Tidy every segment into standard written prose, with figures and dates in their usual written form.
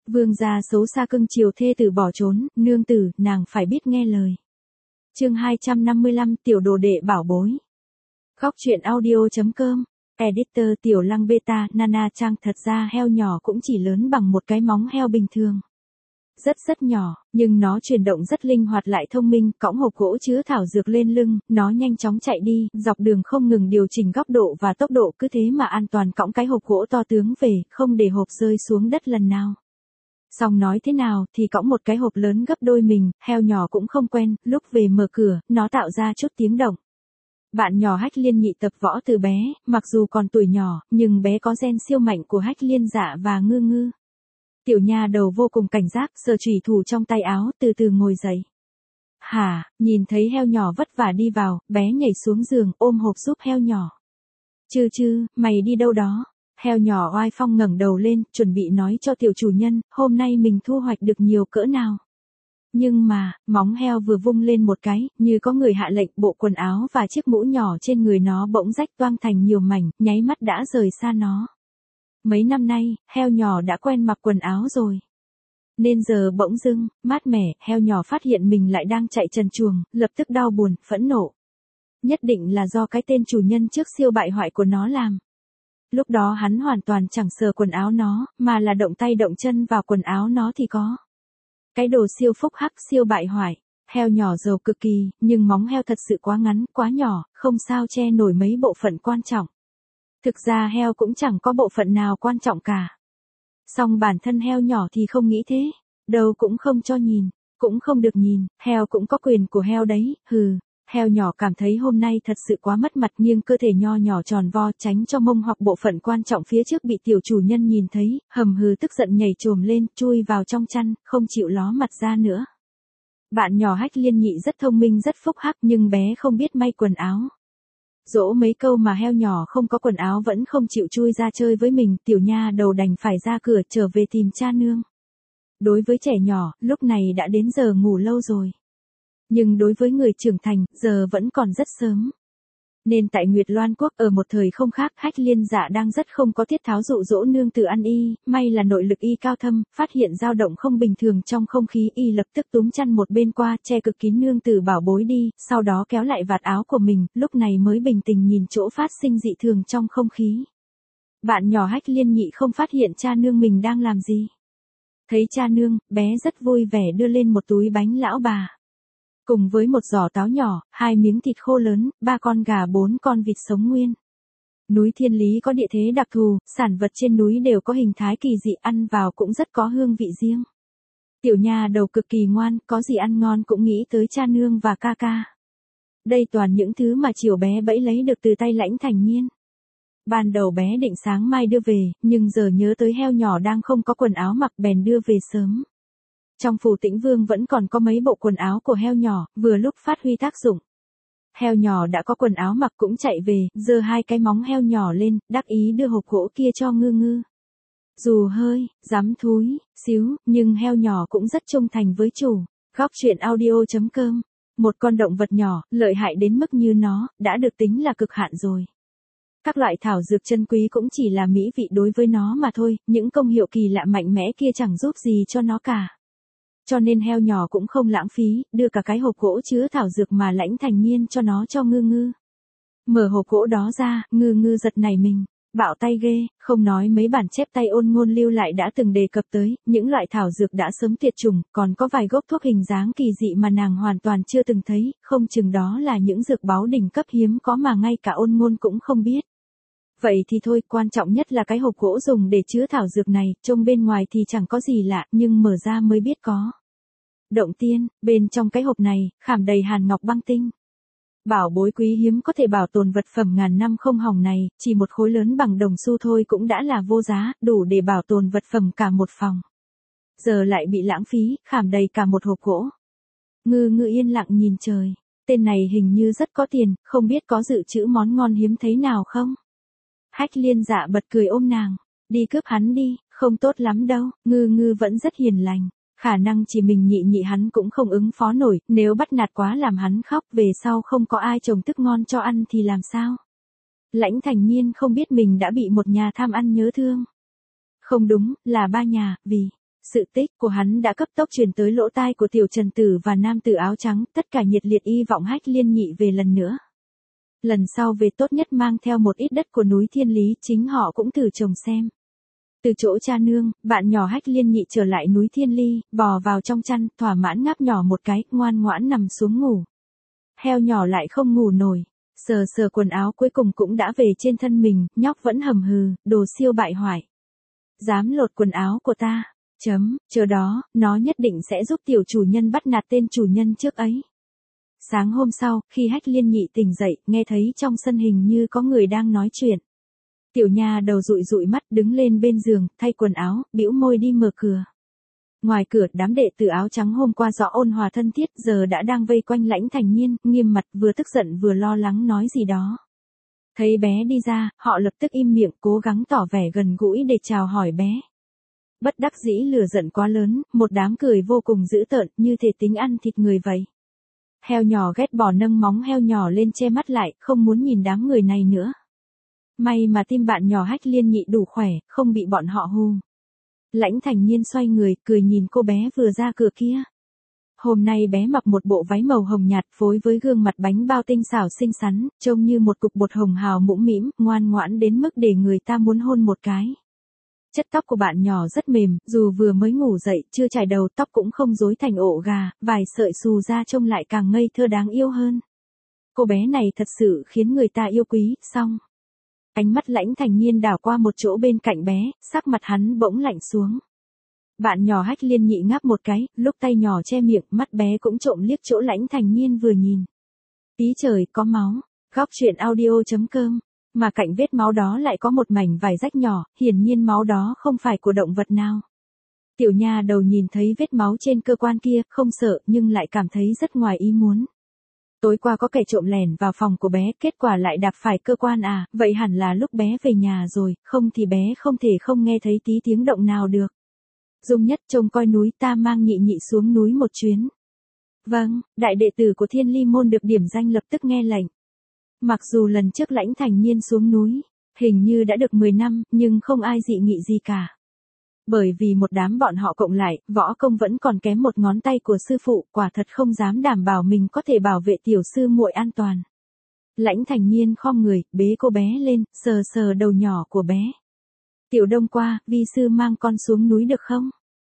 Vương gia xấu xa cưng chiều thê tử bỏ trốn, nương tử, nàng phải biết nghe lời. Chương 255 Tiểu đồ đệ bảo bối. Góc truyện audio.com. Editor Tiểu Lăng Beta Nana Trang. Thật ra heo nhỏ cũng chỉ lớn bằng một cái móng heo bình thường. Rất nhỏ, nhưng nó chuyển động rất linh hoạt lại thông minh, cõng hộp gỗ chứa thảo dược lên lưng, nó nhanh chóng chạy đi, dọc đường không ngừng điều chỉnh góc độ và tốc độ, cứ thế mà an toàn cõng cái hộp gỗ to tướng về, không để hộp rơi xuống đất lần nào. Xong nói thế nào thì cõng một cái hộp lớn gấp đôi mình, heo nhỏ cũng không quen, lúc về mở cửa, nó tạo ra chút tiếng động. Bạn nhỏ Hách Liên Nhị tập võ từ bé, mặc dù còn tuổi nhỏ, nhưng bé có gen siêu mạnh của Hách Liên Dạ và Ngư Ngư. Tiểu nha đầu vô cùng cảnh giác, sờ chủy thủ trong tay áo, từ từ ngồi dậy. Hả, nhìn thấy heo nhỏ vất vả đi vào, bé nhảy xuống giường, ôm hộp giúp heo nhỏ. Chư, mày đi đâu đó? Heo nhỏ oai phong ngẩng đầu lên, chuẩn bị nói cho tiểu chủ nhân, hôm nay mình thu hoạch được nhiều cỡ nào. Nhưng mà, móng heo vừa vung lên một cái, như có người hạ lệnh, bộ quần áo và chiếc mũ nhỏ trên người nó bỗng rách toang thành nhiều mảnh, nháy mắt đã rời xa nó. Mấy năm nay, heo nhỏ đã quen mặc quần áo rồi. Nên giờ bỗng dưng, mát mẻ, heo nhỏ phát hiện mình lại đang chạy trần truồng, lập tức đau buồn, phẫn nộ. Nhất định là do cái tên chủ nhân trước siêu bại hoại của nó làm. Lúc đó hắn hoàn toàn chẳng sờ quần áo nó, mà là động tay động chân vào quần áo nó thì có. Cái đồ siêu phúc hắc siêu bại hoại. Heo nhỏ giàu cực kỳ, nhưng móng heo thật sự quá ngắn, quá nhỏ, không sao che nổi mấy bộ phận quan trọng. Thực ra heo cũng chẳng có bộ phận nào quan trọng cả. Song bản thân heo nhỏ thì không nghĩ thế. Đâu cũng không cho nhìn, cũng không được nhìn, heo cũng có quyền của heo đấy, hừ. Heo nhỏ cảm thấy hôm nay thật sự quá mất mặt, nghiêng cơ thể nho nhỏ tròn vo tránh cho mông hoặc bộ phận quan trọng phía trước bị tiểu chủ nhân nhìn thấy, hầm hừ tức giận nhảy chồm lên, chui vào trong chăn, không chịu ló mặt ra nữa. Bạn nhỏ Hách Liên Nhị rất thông minh rất phúc hắc nhưng bé không biết may quần áo. Dỗ mấy câu mà heo nhỏ không có quần áo vẫn không chịu chui ra chơi với mình, tiểu nha đầu đành phải ra cửa trở về tìm cha nương. Đối với trẻ nhỏ, lúc này đã đến giờ ngủ lâu rồi. Nhưng đối với người trưởng thành, giờ vẫn còn rất sớm. Nên tại Nguyệt Loan Quốc ở một thời không khác, Hách Liên Dạ đang rất không có tiết tháo dụ dỗ nương tử ăn y, may là nội lực y cao thâm, phát hiện dao động không bình thường trong không khí, y lập tức túm chăn một bên qua, che cực kín nương tử bảo bối đi, sau đó kéo lại vạt áo của mình, lúc này mới bình tĩnh nhìn chỗ phát sinh dị thường trong không khí. Bạn nhỏ Hách Liên Nhị không phát hiện cha nương mình đang làm gì. Thấy cha nương, bé rất vui vẻ đưa lên một túi bánh lão bà. Cùng với một giỏ táo nhỏ, 2 miếng thịt khô lớn, 3 con gà 4 con vịt sống nguyên. Núi Thiên Lý có địa thế đặc thù, sản vật trên núi đều có hình thái kỳ dị, ăn vào cũng rất có hương vị riêng. Tiểu nha đầu cực kỳ ngoan, có gì ăn ngon cũng nghĩ tới cha nương và ca ca. Đây toàn những thứ mà chiều bé bẫy lấy được từ tay Lãnh Thành Nhiên. Ban đầu bé định sáng mai đưa về, nhưng giờ nhớ tới heo nhỏ đang không có quần áo mặc bèn đưa về sớm. Trong phủ Tĩnh Vương vẫn còn có mấy bộ quần áo của heo nhỏ, vừa lúc phát huy tác dụng. Heo nhỏ đã có quần áo mặc cũng chạy về, giơ 2 cái móng heo nhỏ lên, đắc ý đưa hộp gỗ kia cho Ngư Ngư. Dù hơi, dám thúi, xíu, nhưng heo nhỏ cũng rất trung thành với chủ. Góc truyện audio.com. Một con động vật nhỏ, lợi hại đến mức như nó, đã được tính là cực hạn rồi. Các loại thảo dược chân quý cũng chỉ là mỹ vị đối với nó mà thôi, những công hiệu kỳ lạ mạnh mẽ kia chẳng giúp gì cho nó cả. Cho nên heo nhỏ cũng không lãng phí, đưa cả cái hộp gỗ chứa thảo dược mà Lãnh Thành Nhiên cho nó cho Ngư Ngư. Mở hộp gỗ đó ra, Ngư Ngư giật nảy mình, bạo tay ghê, không nói mấy bản chép tay Ôn Ngôn lưu lại đã từng đề cập tới, những loại thảo dược đã sớm tuyệt chủng, còn có vài gốc thuốc hình dáng kỳ dị mà nàng hoàn toàn chưa từng thấy, không chừng đó là những dược báu đỉnh cấp hiếm có mà ngay cả Ôn Ngôn cũng không biết. Vậy thì thôi, quan trọng nhất là cái hộp gỗ dùng để chứa thảo dược này, trông bên ngoài thì chẳng có gì lạ, nhưng mở ra mới biết có. Động tiên, bên trong cái hộp này, khảm đầy hàn ngọc băng tinh. Bảo bối quý hiếm có thể bảo tồn vật phẩm ngàn năm không hỏng này, chỉ một khối lớn bằng đồng xu thôi cũng đã là vô giá, đủ để bảo tồn vật phẩm cả một phòng. Giờ lại bị lãng phí, khảm đầy cả một hộp gỗ. Ngư Ngư yên lặng nhìn trời, tên này hình như rất có tiền, không biết có dự trữ món ngon hiếm thấy nào không? Hách Liên Dạ bật cười ôm nàng, đi cướp hắn đi, không tốt lắm đâu, Ngư Ngư vẫn rất hiền lành. Khả năng chỉ mình nhị hắn cũng không ứng phó nổi, nếu bắt nạt quá làm hắn khóc về sau không có ai trồng thức ngon cho ăn thì làm sao? Lãnh Thành Nhiên không biết mình đã bị một nhà tham ăn nhớ thương. Không đúng, là 3 nhà, vì Sự tích của hắn đã cấp tốc truyền tới lỗ tai của tiểu Trần Tử và nam tử áo trắng, tất cả nhiệt liệt hy vọng Hách Liên Nhị về lần nữa. Lần sau về tốt nhất mang theo một ít đất của núi Thiên Lý, chính họ cũng thử trồng xem. Từ chỗ cha nương, bạn nhỏ Hách Liên Nhị trở lại núi Thiên Ly, bò vào trong chăn, thỏa mãn ngáp nhỏ một cái, ngoan ngoãn nằm xuống ngủ. Heo nhỏ lại không ngủ nổi, sờ sờ quần áo cuối cùng cũng đã về trên thân mình, nhóc vẫn hầm hừ, đồ siêu bại hoại. Dám lột quần áo của ta, chờ đó, nó nhất định sẽ giúp tiểu chủ nhân bắt nạt tên chủ nhân trước ấy. Sáng hôm sau, khi Hách Liên Nhị tỉnh dậy, nghe thấy trong sân hình như có người đang nói chuyện. Tiểu nha đầu dụi dụi mắt đứng lên bên giường, thay quần áo, bĩu môi đi mở cửa. Ngoài cửa, đám đệ tử áo trắng hôm qua rõ ôn hòa thân thiết giờ đã đang vây quanh Lãnh Thành Nhiên, nghiêm mặt vừa tức giận vừa lo lắng nói gì đó. Thấy bé đi ra, họ lập tức im miệng cố gắng tỏ vẻ gần gũi để chào hỏi bé. Bất đắc dĩ lửa giận quá lớn, một đám cười vô cùng dữ tợn như thể tính ăn thịt người vậy. Heo nhỏ ghét bỏ nâng móng heo nhỏ lên che mắt lại, không muốn nhìn đám người này nữa. May mà tim bạn nhỏ Hách Liên Nhị đủ khỏe, không bị bọn họ hù. Lãnh Thành Nhiên xoay người, cười nhìn cô bé vừa ra cửa kia. Hôm nay bé mặc một bộ váy màu hồng nhạt phối với gương mặt bánh bao tinh xảo xinh xắn, trông như một cục bột hồng hào mũm mĩm, ngoan ngoãn đến mức để người ta muốn hôn một cái. Chất tóc của bạn nhỏ rất mềm, dù vừa mới ngủ dậy, chưa chải đầu tóc cũng không rối thành ổ gà, vài sợi xù ra trông lại càng ngây thơ đáng yêu hơn. Cô bé này thật sự khiến người ta yêu quý, xong. Ánh mắt Lãnh Thành Nhiên đảo qua một chỗ bên cạnh bé, sắc mặt hắn bỗng lạnh xuống. Bạn nhỏ Hách Liên Nhị ngáp một cái, lúc tay nhỏ che miệng, mắt bé cũng trộm liếc chỗ Lãnh Thành Nhiên vừa nhìn. Tí trời, có máu. Góc truyện audio.com. Mà cạnh vết máu đó lại có một mảnh vải rách nhỏ, hiển nhiên máu đó không phải của động vật nào. Tiểu nha đầu nhìn thấy vết máu trên cơ quan kia, không sợ nhưng lại cảm thấy rất ngoài ý muốn. Tối qua có kẻ trộm lẻn vào phòng của bé, kết quả lại đạp phải cơ quan à, vậy hẳn là lúc bé về nhà rồi, không thì bé không thể không nghe thấy tí tiếng động nào được. Dung Nhất trông coi núi, ta mang Nhị Nhị xuống núi một chuyến. Vâng, đại đệ tử của Thiên Ly môn được điểm danh lập tức nghe lệnh. Mặc dù lần trước Lãnh Thành Nhiên xuống núi, hình như đã được 10 năm, nhưng không ai dị nghị gì cả. Bởi vì một đám bọn họ cộng lại, võ công vẫn còn kém một ngón tay của sư phụ, quả thật không dám đảm bảo mình có thể bảo vệ tiểu sư muội an toàn. Lãnh Thành Nhiên khom người, bế cô bé lên, sờ sờ đầu nhỏ của bé. Tiểu Đông qua, vi sư mang con xuống núi được không?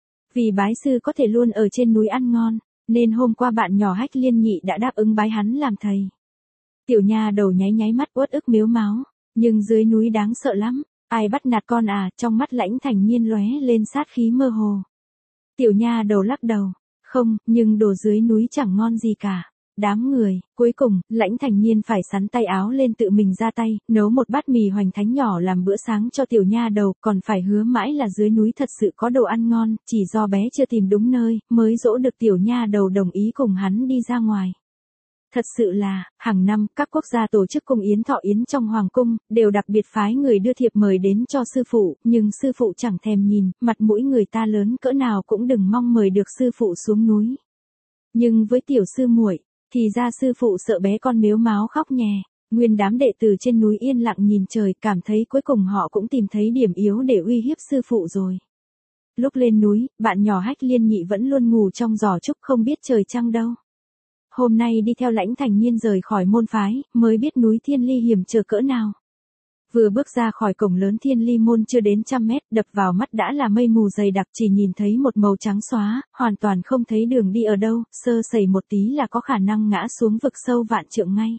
Vì bái sư có thể luôn ở trên núi ăn ngon, nên hôm qua bạn nhỏ Hách Liên Nhị đã đáp ứng bái hắn làm thầy. Tiểu nha đầu nháy nháy mắt uất ức mếu máo, nhưng dưới núi đáng sợ lắm, ai bắt nạt con à, trong mắt Lãnh Thành Nhiên lóe lên sát khí mơ hồ. Tiểu nha đầu lắc đầu, không, nhưng đồ dưới núi chẳng ngon gì cả. Đám người, cuối cùng, Lãnh Thành Nhiên phải sắn tay áo lên tự mình ra tay, nấu một bát mì hoành thánh nhỏ làm bữa sáng cho tiểu nha đầu, còn phải hứa mãi là dưới núi thật sự có đồ ăn ngon, chỉ do bé chưa tìm đúng nơi, mới dỗ được tiểu nha đầu đồng ý cùng hắn đi ra ngoài. Thật sự là, hàng năm, các quốc gia tổ chức cung yến thọ yến trong hoàng cung, đều đặc biệt phái người đưa thiệp mời đến cho sư phụ, nhưng sư phụ chẳng thèm nhìn, mặt mũi người ta lớn cỡ nào cũng đừng mong mời được sư phụ xuống núi. Nhưng với tiểu sư muội, thì ra sư phụ sợ bé con mếu máo khóc nhè, nguyên đám đệ tử trên núi yên lặng nhìn trời, cảm thấy cuối cùng họ cũng tìm thấy điểm yếu để uy hiếp sư phụ rồi. Lúc lên núi, bạn nhỏ Hách Liên Nhị vẫn luôn ngủ trong giỏ trúc không biết trời trăng đâu. Hôm nay đi theo Lãnh Thành Nhiên rời khỏi môn phái, mới biết núi Thiên Ly hiểm trở cỡ nào. Vừa bước ra khỏi cổng lớn Thiên Ly môn chưa đến 100 mét, đập vào mắt đã là mây mù dày đặc, chỉ nhìn thấy một màu trắng xóa, hoàn toàn không thấy đường đi ở đâu, sơ sẩy một tí là có khả năng ngã xuống vực sâu vạn trượng ngay.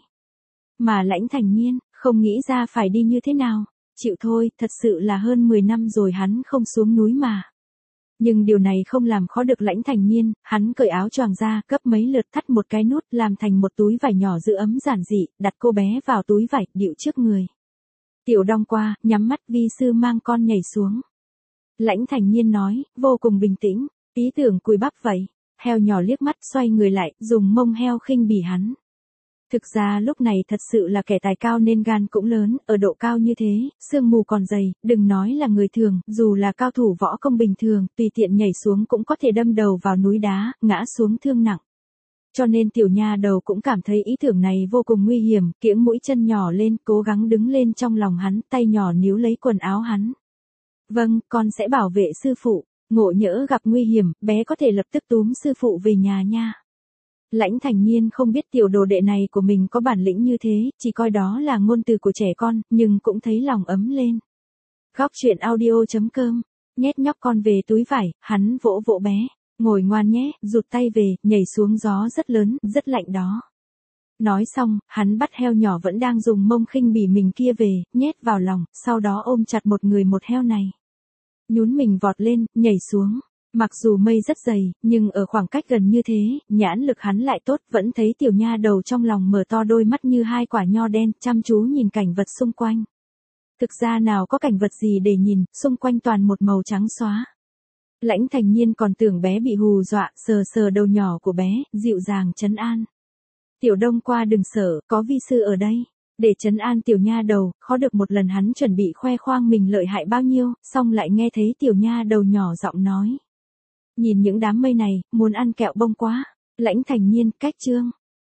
Mà Lãnh Thành Nhiên, không nghĩ ra phải đi như thế nào, chịu thôi, thật sự là hơn 10 năm rồi hắn không xuống núi mà. Nhưng điều này không làm khó được Lãnh Thành Nhiên, hắn cởi áo choàng ra, gấp mấy lượt thắt một cái nút, làm thành một túi vải nhỏ giữ ấm giản dị, đặt cô bé vào túi vải, điệu trước người. Tiểu Đông qua, nhắm mắt, vi sư mang con nhảy xuống. Lãnh Thành Nhiên nói, vô cùng bình tĩnh, ý tưởng cùi bắp vậy. Heo nhỏ liếc mắt, xoay người lại, dùng mông heo khinh bỉ hắn. Thực ra lúc này thật sự là kẻ tài cao nên gan cũng lớn, ở độ cao như thế, sương mù còn dày, đừng nói là người thường, dù là cao thủ võ công bình thường, tùy tiện nhảy xuống cũng có thể đâm đầu vào núi đá, ngã xuống thương nặng. Cho nên tiểu nha đầu cũng cảm thấy ý tưởng này vô cùng nguy hiểm, kiễng mũi chân nhỏ lên, cố gắng đứng lên trong lòng hắn, tay nhỏ níu lấy quần áo hắn. Vâng, con sẽ bảo vệ sư phụ. ngộ nhỡ gặp nguy hiểm, bé có thể lập tức túm sư phụ về nhà nha. Lãnh Thành Nhiên không biết tiểu đồ đệ này của mình có bản lĩnh như thế, chỉ coi đó là ngôn từ của trẻ con, nhưng cũng thấy lòng ấm lên. Góc truyện audio.com, nhét nhóc con về túi vải, hắn vỗ vỗ bé, ngồi ngoan nhé, rụt tay về, nhảy xuống gió rất lớn, rất lạnh đó. Nói xong, hắn bắt heo nhỏ vẫn đang dùng mông khinh bỉ mình kia về, nhét vào lòng, sau đó ôm chặt một người một heo này. Nhún mình vọt lên, nhảy xuống. Mặc dù mây rất dày, nhưng ở khoảng cách gần như thế, nhãn lực hắn lại tốt, vẫn thấy tiểu nha đầu trong lòng mở to đôi mắt như hai quả nho đen, chăm chú nhìn cảnh vật xung quanh. Thực ra nào có cảnh vật gì để nhìn, xung quanh toàn một màu trắng xóa. Lãnh Thành Nhiên còn tưởng bé bị hù dọa, sờ sờ đầu nhỏ của bé, dịu dàng trấn an. Tiểu Đông qua đừng sợ, có vi sư ở đây. Để trấn an tiểu nha đầu, khó được một lần hắn chuẩn bị khoe khoang mình lợi hại bao nhiêu, xong lại nghe thấy tiểu nha đầu nhỏ giọng nói. Nhìn những đám mây này, muốn ăn kẹo bông quá. Lãnh Thành Nhiên, cách chương.